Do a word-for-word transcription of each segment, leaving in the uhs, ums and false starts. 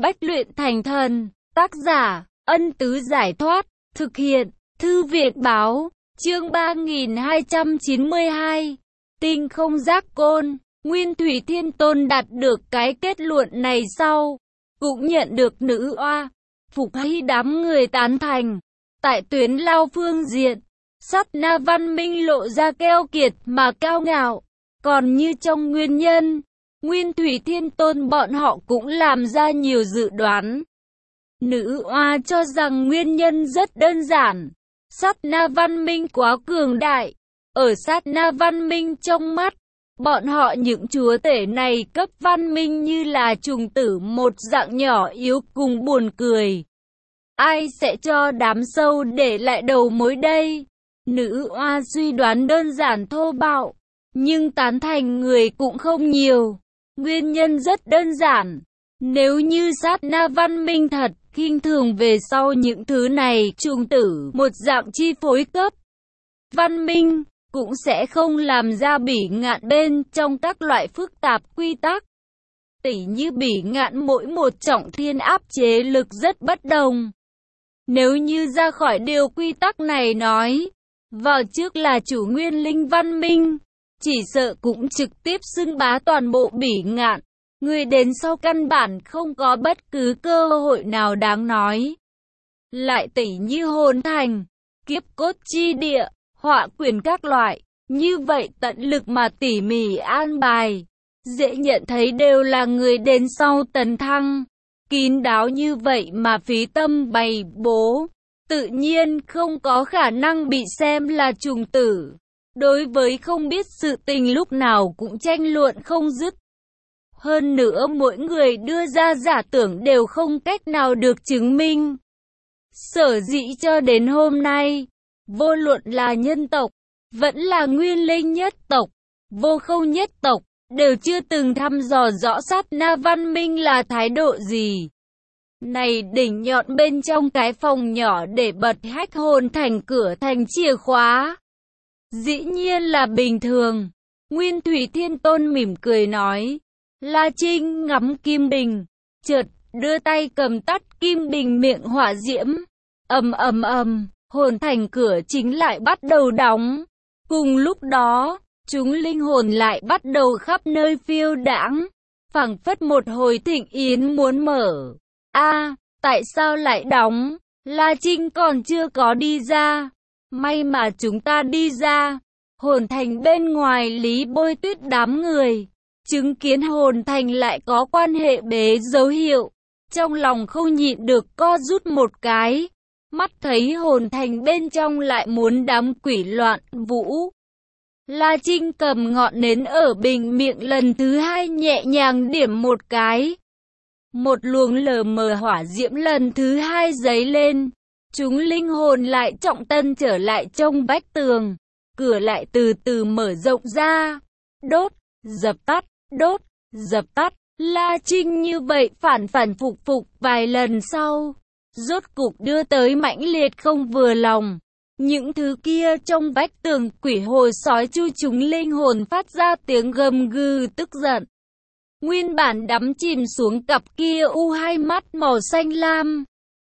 Bách luyện thành thần. Tác giả, Ân Tứ Giải Thoát. Thực hiện, Thư viện Báo. Chương ba nghìn hai trăm chín mươi hai. Tinh không giác côn. Nguyên Thủy Thiên Tôn đạt được cái kết luận này sau, cũng nhận được nữ oa, Phục Hy đám người tán thành. Tại tuyến lao phương diện, Sát Na Văn Minh lộ ra keo kiệt mà cao ngạo. Còn như trong nguyên nhân, Nguyên Thủy Thiên Tôn bọn họ cũng làm ra nhiều dự đoán. Nữ oa cho rằng nguyên nhân rất đơn giản. Sát Na Văn Minh quá cường đại. Ở Sát Na Văn Minh trong mắt, bọn họ những chúa tể này cấp văn minh như là trùng tử, một dạng nhỏ yếu cùng buồn cười. Ai sẽ cho đám sâu để lại đầu mối đây? Nữ oa suy đoán đơn giản thô bạo, nhưng tán thành người cũng không nhiều. Nguyên nhân rất đơn giản. Nếu như Sát Na Văn Minh thật khinh thường về sau những thứ này, trùng tử, một dạng chi phối cấp văn minh, cũng sẽ không làm ra bỉ ngạn bên trong các loại phức tạp quy tắc. Tỉ như bỉ ngạn mỗi một trọng thiên áp chế lực rất bất đồng. Nếu như ra khỏi điều quy tắc này nói, vào trước là chủ nguyên linh văn minh, chỉ sợ cũng trực tiếp xưng bá toàn bộ bỉ ngạn. Người đến sau căn bản không có bất cứ cơ hội nào đáng nói. Lại tỉ như hồn thành, kiếp cốt chi địa, họa quyền các loại, như vậy tận lực mà tỉ mỉ an bài, dễ nhận thấy đều là người đến sau tấn thăng. Kín đáo như vậy mà phí tâm bày bố, tự nhiên không có khả năng bị xem là trùng tử. Đối với không biết sự tình lúc nào cũng tranh luận không dứt. Hơn nữa mỗi người đưa ra giả tưởng đều không cách nào được chứng minh. Sở dĩ cho đến hôm nay, vô luận là nhân tộc, vẫn là nguyên linh nhất tộc, vô khâu nhất tộc, đều chưa từng thăm dò rõ Sát Na Văn Minh là thái độ gì. Này đỉnh nhọn bên trong cái phòng nhỏ để bật hách hồn thành cửa thành chìa khóa. Dĩ nhiên là bình thường. Nguyên Thủy Thiên Tôn mỉm cười nói. La Trinh ngắm kim bình, chợt đưa tay cầm tắt kim bình miệng hỏa diễm. Ầm ầm ầm, hồn thành cửa chính lại bắt đầu đóng. Cùng lúc đó, chúng linh hồn lại bắt đầu khắp nơi phiêu đãng, phảng phất một hồi thịnh yến muốn mở. A, tại sao lại đóng? La Trinh còn chưa có đi ra. May mà chúng ta đi ra. Hồn thành bên ngoài Lý Bôi Tuyết đám người, chứng kiến hồn thành lại có quan hệ bế dấu hiệu, trong lòng không nhịn được co rút một cái. Mắt thấy hồn thành bên trong lại muốn đám quỷ loạn vũ. La Trinh cầm ngọn nến ở bình miệng lần thứ hai nhẹ nhàng điểm một cái. Một luồng lờ mờ hỏa diễm lần thứ hai dấy lên. Chúng linh hồn lại trọng tân trở lại trong vách tường. Cửa lại từ từ mở rộng ra. Đốt, dập tắt, đốt, dập tắt. La Trinh như vậy phản phản phục phục vài lần sau, rốt cục đưa tới mãnh liệt không vừa lòng. Những thứ kia trong vách tường, quỷ hồ sói chu, chúng linh hồn phát ra tiếng gầm gừ tức giận. Nguyên bản đắm chìm xuống cặp kia u hai mắt màu xanh lam,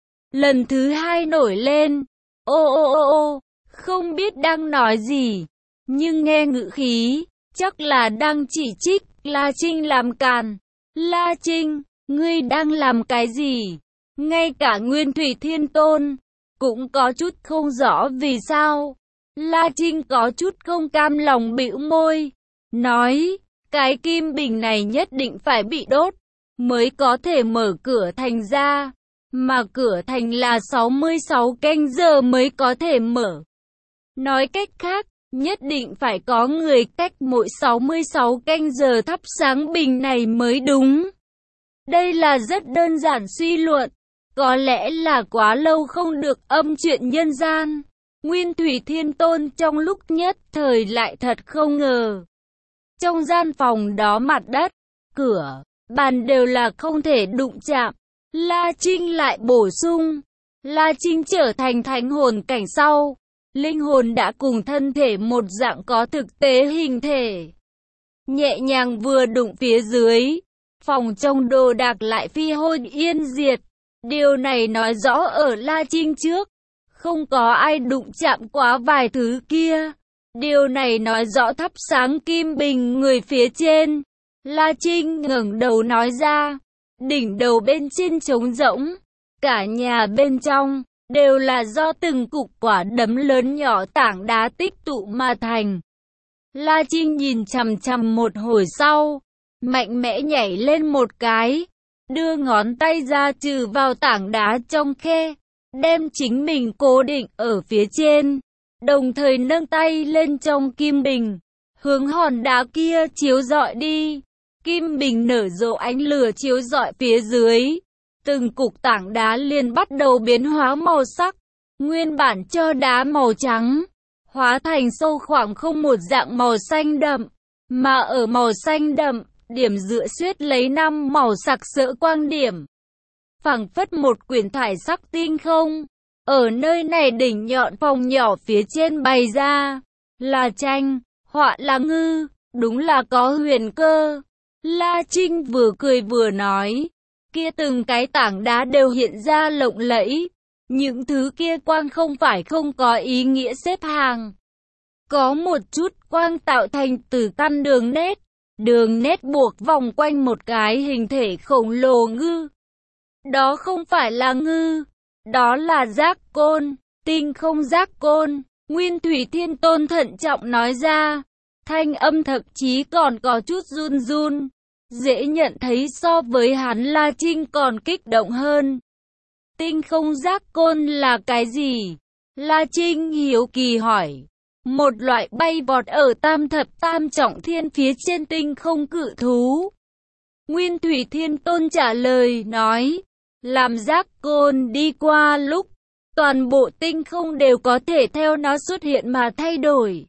lần thứ hai nổi lên. Ô ô ô ô, không biết đang nói gì, nhưng nghe ngữ khí, chắc là đang chỉ trích La Trinh làm càn. La Trinh, ngươi đang làm cái gì? Ngay cả Nguyên Thủy Thiên Tôn cũng có chút không rõ vì sao. La Trinh có chút không cam lòng bĩu môi, nói, cái kim bình này nhất định phải bị đốt, mới có thể mở cửa thành ra, mà cửa thành là sáu mươi sáu canh giờ mới có thể mở. Nói cách khác, nhất định phải có người cách mỗi sáu mươi sáu canh giờ thắp sáng bình này mới đúng. Đây là rất đơn giản suy luận. Có lẽ là quá lâu không được âm chuyện nhân gian. Nguyên Thủy Thiên Tôn trong lúc nhất thời lại thật không ngờ. Trong gian phòng đó mặt đất, cửa, bàn đều là không thể đụng chạm. La Trinh lại bổ sung. La Trinh trở thành thánh hồn cảnh sau. Linh hồn đã cùng thân thể một dạng có thực tế hình thể. Nhẹ nhàng vừa đụng phía dưới, phòng trong đồ đạc lại phi hôi yên diệt. Điều này nói rõ ở La Trinh trước, không có ai đụng chạm quá vài thứ kia. Điều này nói rõ thắp sáng kim bình người phía trên. La Trinh ngẩng đầu nói ra, đỉnh đầu bên trên trống rỗng, cả nhà bên trong đều là do từng cục quả đấm lớn nhỏ tảng đá tích tụ mà thành. La Trinh nhìn chằm chằm một hồi sau, mạnh mẽ nhảy lên một cái, đưa ngón tay ra trừ vào tảng đá trong khe, đem chính mình cố định ở phía trên, đồng thời nâng tay lên trong kim bình, hướng hòn đá kia chiếu rọi đi. Kim bình nở rộ ánh lửa chiếu rọi phía dưới, từng cục tảng đá liền bắt đầu biến hóa màu sắc, nguyên bản cho đá màu trắng, hóa thành sâu khoảng không một dạng màu xanh đậm, mà ở màu xanh đậm, điểm dựa xuyết lấy năm màu sặc sỡ quang điểm, phảng phất một quyển thải sắc tinh không. Ở nơi này đỉnh nhọn phòng nhỏ phía trên bày ra, là tranh, họa là ngư, đúng là có huyền cơ. La Trinh vừa cười vừa nói, kia từng cái tảng đá đều hiện ra lộng lẫy, những thứ kia quang không phải không có ý nghĩa xếp hàng. Có một chút quang tạo thành từ căn đường nét, đường nét buộc vòng quanh một cái hình thể khổng lồ ngư. Đó không phải là ngư, đó là giác côn, tinh không giác côn. Nguyên Thủy Thiên Tôn thận trọng nói ra, thanh âm thậm chí còn có chút run run, dễ nhận thấy so với hắn La Trinh còn kích động hơn. Tinh không giác côn là cái gì? La Trinh hiếu kỳ hỏi. Một loại bay vọt ở tam thập tam trọng thiên phía trên tinh không cự thú. Nguyên Thủy Thiên Tôn trả lời nói, làm giác côn đi qua lúc, toàn bộ tinh không đều có thể theo nó xuất hiện mà thay đổi.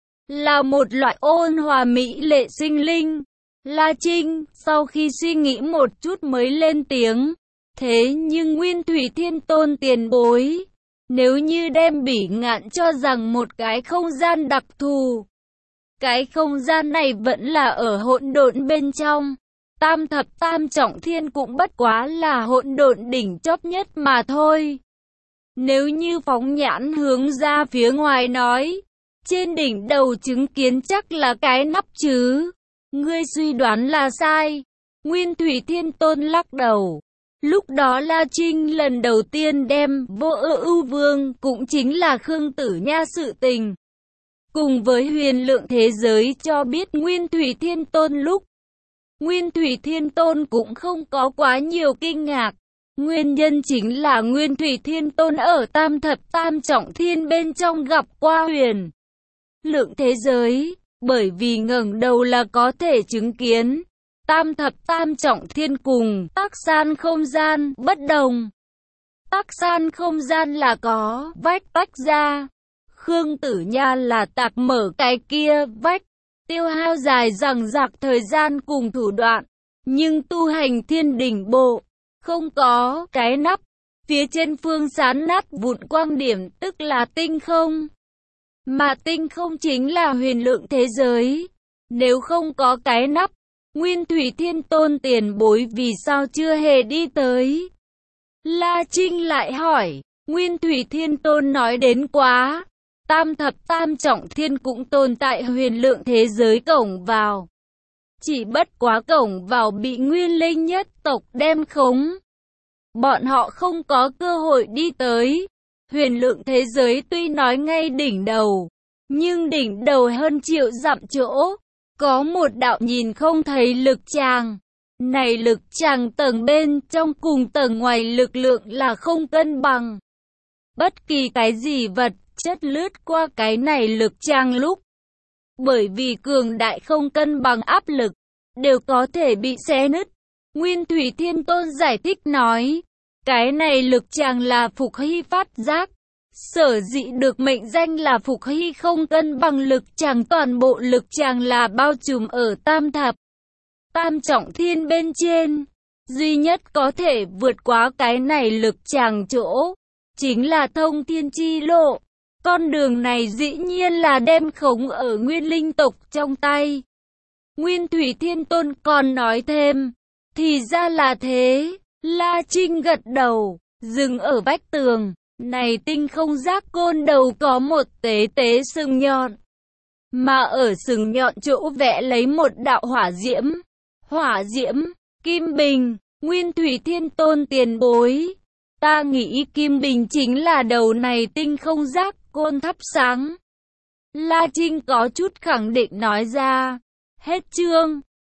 Là một loại ôn hòa mỹ lệ sinh linh. La Trinh, sau khi suy nghĩ một chút mới lên tiếng. Thế nhưng Nguyên Thủy Thiên Tôn tiền bối, nếu như đem Bỉ Ngạn cho rằng một cái không gian đặc thù, cái không gian này vẫn là ở hỗn độn bên trong. Tam thập tam trọng thiên cũng bất quá là hỗn độn đỉnh chóp nhất mà thôi. Nếu như phóng nhãn hướng ra phía ngoài nói, trên đỉnh đầu chứng kiến chắc là cái nắp chứ. Ngươi suy đoán là sai. Nguyên Thủy Thiên Tôn lắc đầu. Lúc đó La Trinh lần đầu tiên đem Vô Ưu Vương, cũng chính là Khương Tử Nha sự tình, cùng với huyền lượng thế giới cho biết Nguyên Thủy Thiên Tôn lúc. Nguyên Thủy Thiên Tôn cũng không có quá nhiều kinh ngạc. Nguyên nhân chính là Nguyên Thủy Thiên Tôn ở tam thập tam trọng thiên bên trong gặp qua huyền lượng thế giới, bởi vì ngẩng đầu là có thể chứng kiến. Tam thập tam trọng thiên cùng Tắc San không gian bất đồng. Tắc San không gian là có vách tách ra. Khương Tử Nha là tạc mở cái kia vách, tiêu hao dài dằng dặc thời gian cùng thủ đoạn. Nhưng tu hành thiên đỉnh bộ, không có cái nắp, phía trên phương sán nát vụn quang điểm tức là tinh không. Mà tinh không chính là huyền lượng thế giới. Nếu không có cái nắp, Nguyên Thủy Thiên Tôn tiền bối vì sao chưa hề đi tới? La Trinh lại hỏi. Nguyên Thủy Thiên Tôn nói đến quá, tam thập tam trọng thiên cũng tồn tại huyền lượng thế giới cổng vào. Chỉ bất quá cổng vào bị Nguyên Linh nhất tộc đem khống. Bọn họ không có cơ hội đi tới. Huyền lượng thế giới tuy nói ngay đỉnh đầu, nhưng đỉnh đầu hơn triệu dặm chỗ, có một đạo nhìn không thấy lực tràng. Này lực tràng tầng bên trong cùng tầng ngoài lực lượng là không cân bằng. Bất kỳ cái gì vật chất lướt qua cái này lực tràng lúc, bởi vì cường đại không cân bằng áp lực, đều có thể bị xé nứt. Nguyên Thủy Thiên Tôn giải thích nói, cái này lực tràng là Phục Hy phát giác. Sở dĩ được mệnh danh là Phục Hy không cân bằng lực tràng, toàn bộ lực tràng là bao trùm ở tam thập tam trọng thiên bên trên. Duy nhất có thể vượt qua cái này lực tràng chỗ, chính là thông thiên chi lộ. Con đường này dĩ nhiên là đem khống ở Nguyên Linh tộc trong tay. Nguyên Thủy Thiên Tôn còn nói thêm, Thì ra là thế. La Trinh gật đầu, dừng ở vách tường. Này tinh không giác côn đầu có một tế tế sừng nhọn. Mà ở sừng nhọn chỗ vẽ lấy một đạo hỏa diễm. Hỏa diễm, Kim Bình, Nguyên Thủy Thiên Tôn tiền bối. Ta nghĩ Kim Bình chính là đầu này tinh không giác côn thắp sáng. La Trinh có chút khẳng định nói ra. Hết chương.